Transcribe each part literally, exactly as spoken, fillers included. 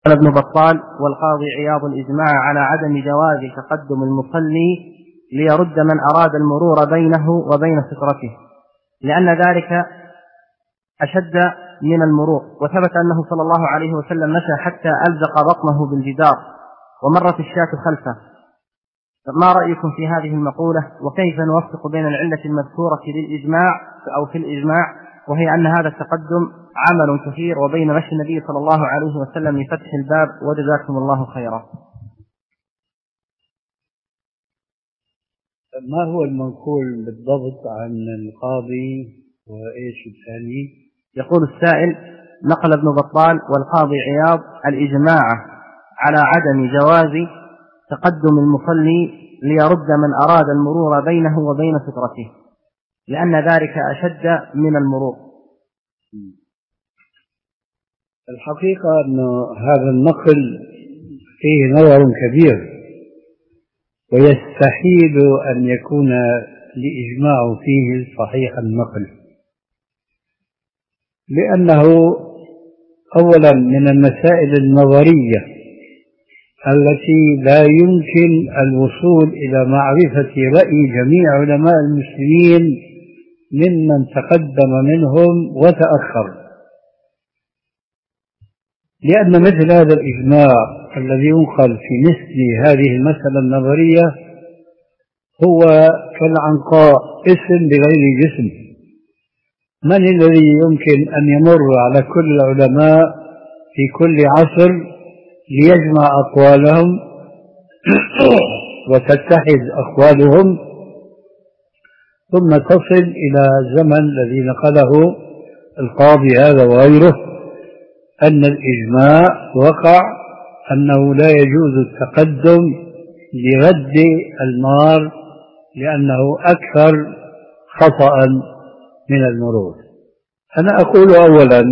قال ابن بطال والقاضي عياض الإجماع على عدم جواز تقدم المصلي ليرد من أراد المرور بينه وبين سترته، لأن ذلك أشد من المرور. وثبت أنه صلى الله عليه وسلم مشى حتى ألزق بطنه بالجدار ومرت الشاة خلفه. ما رأيكم في هذه المقولة؟ وكيف نوفق بين العلة المذكورة للإجماع أو في الإجماع وهي أن هذا التقدم عمل كثير وبين مشي النبي صلى الله عليه وسلم لفتح الباب؟ وجزاكم الله خيرا. ما هو المنقول بالضبط عن القاضي وإيش الثاني؟ يقول السائل: نقل ابن بطال والقاضي عياض الإجماع على عدم جواز تقدم المصلي ليرد من أراد المرور بينه وبين سترته، لأن ذلك أشد من المرور. الحقيقة أن هذا النقل فيه نظر كبير، ويستحيل أن يكون الإجماع فيه صحيح النقل، لأنه أولا من المسائل النظرية التي لا يمكن الوصول إلى معرفة رأي جميع علماء المسلمين ممن تقدم منهم وتأخر، لأن مثل هذا الإجماع الذي ينقل في مثل هذه المسألة النظرية هو كالعنقاء، اسم بغير جسم. من الذي يمكن أن يمر على كل العلماء في كل عصر ليجمع أقوالهم وتتحد أقوالهم ثم تصل إلى الزمن الذي نقله القاضي هذا وغيره أن الإجماع وقع أنه لا يجوز التقدم لرد المار لأنه أكثر خطأ من المرور؟ أنا أقول أولا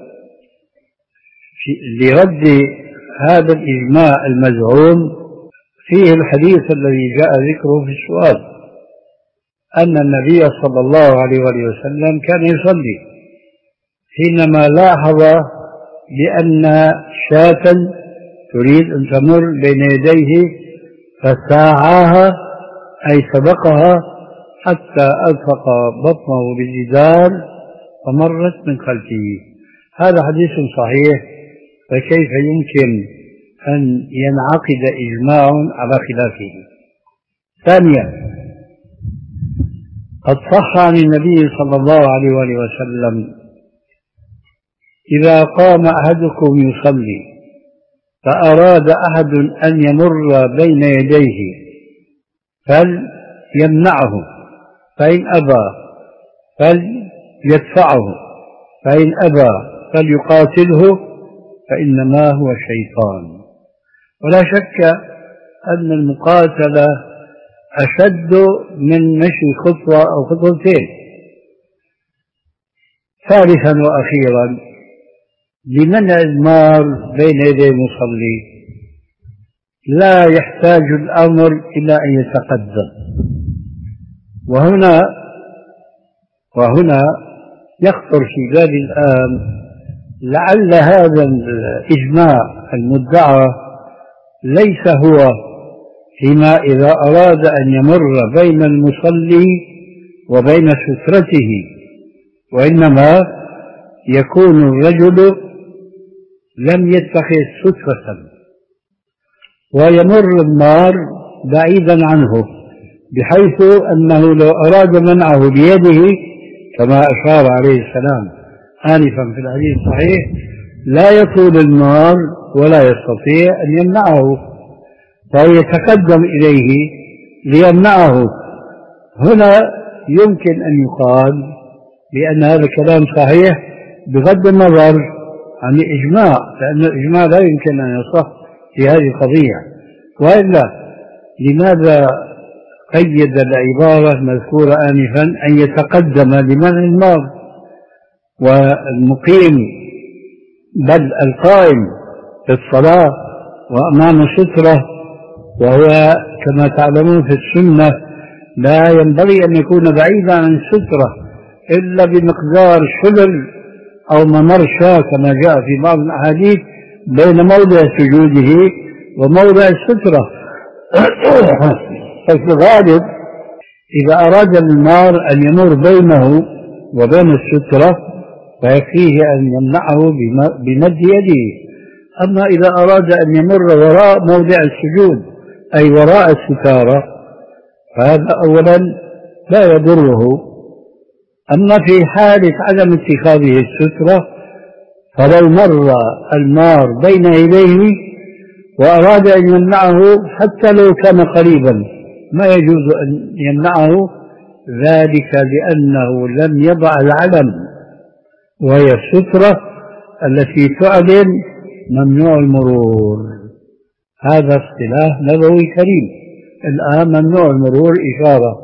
لرد هذا الإجماع المزعوم فيه الحديث الذي جاء ذكره في السؤال، أن النبي صلى الله عليه وسلم كان يصلي حينما لاحظ بأن شاة تريد أن تمر بين يديه فساعاها أي سبقها حتى ألصق بطنه بالجدار فمرت من خلفه. هذا حديث صحيح، فكيف يمكن أن ينعقد إجماع على خلافه؟ ثانيا، قد صح عن النبي صلى الله عليه وسلم: إذا قام أحدكم يصلي فأراد أحد أن يمر بين يديه فليمنعه، فإن أبى فليدفعه، فإن أبى فليقاتله، فإنما هو شيطان. ولا شك أن المقاتلة أشد من مشي خطوة أو خطوتين. ثالثا وأخيرا، لمنع المار بين يدي المصلي لا يحتاج الأمر إلى أن يتقدم. وهنا وهنا يخطر في بالي الآن لعل هذا الإجماع المدعى ليس هو فيما إذا أراد أن يمر بين المصلي وبين سترته، وإنما يكون الرجل لم يتخذ سترة ويمر النار بعيدا عنه، بحيث أنه لو أراد منعه بيده كما أشار عليه السلام آنفا في الحديث الصحيح لا يطول النار ولا يستطيع أن يمنعه، فهو يتقدم إليه ليمنعه. هنا يمكن أن يقال بأن هذا الكلام صحيح بغض النظر عن الإجماع، لأن الإجماع لا يمكن أن يصح في هذه القضية. وإلا لماذا قيد العبارة المذكورة آنفا أن يتقدم لمنع النار؟ والمقيم بل القائم في الصلاة وأمام سترة، وهو كما تعلمون في السنة لا ينبغي أن يكون بعيدا عن السترة إلا بمقدار شبر أو ممر شاة كما جاء في بعض الأحاديث، بين موضع سجوده وموضع السترة. ففي الغالب إذا أراد المار أن يمر بينه وبين السترة فيكفيه أن يمنعه بمد يده. أما إذا أراد أن يمر وراء موضع السجود أي وراء الستارة فهذا أولا لا يضره. أما في حالة عدم اتخاذه السترة فلو مر المار بين يديه وأراد أن يمنعه حتى لو كان قريبا ما يجوز أن يمنعه، ذلك لأنه لم يضع العلم وهي السترة التي تعلن ممنوع المرور. هذا اصطلاح نبوي كريم. الآن ممنوع المرور إشارة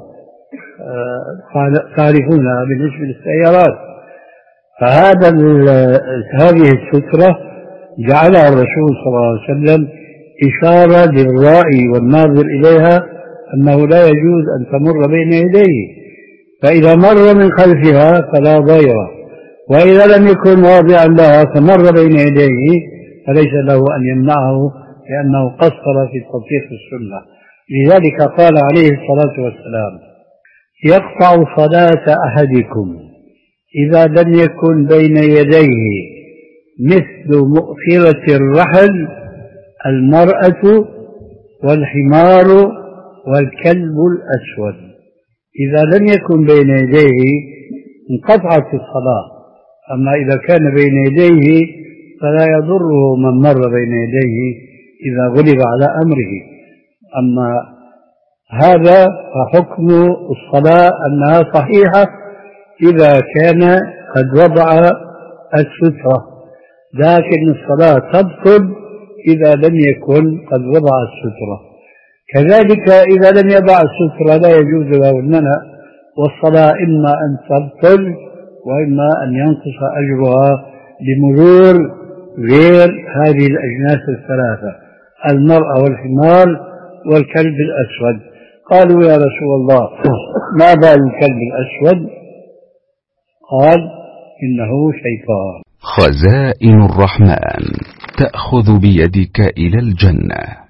تعرفونها بالنسبة للسيارات، فهذا هذه السترة جعلها الرسول صلى الله عليه وسلم إشارة للرائي والناظر إليها أنه لا يجوز أن تمر بين يديه، فإذا مر من خلفها فلا ضير، وإذا لم يكن واضعا لها فمر بين يديه فليس له أن يمنعه لأنه قصر في تطبيق السنة. لذلك قال عليه الصلاة والسلام: يقطع صلاة أحدكم إذا لم يكن بين يديه مثل مؤخرة الرحل المرأة والحمار والكلب الأسود. إذا لم يكن بين يديه انقطعت الصلاة. أما إذا كان بين يديه فلا يضره من مر بين يديه إذا غلب على أمره. أما هذا فحكم الصلاة أنها صحيحة إذا كان قد وضع السترة، لكن الصلاة تبطل إذا لم يكن قد وضع السترة. كذلك إذا لم يضع السترة لا يجوز له المنع، والصلاة إما أن تبطل وإما أن ينقص أجرها لمرور غير هذه الأجناس الثلاثة: المرأة والحمار والكلب الأسود. قالوا: يا رسول الله ما بال الكلب الأسود؟ قال: إنه شيطان. خزائن الرحمن تأخذ بيدك إلى الجنة.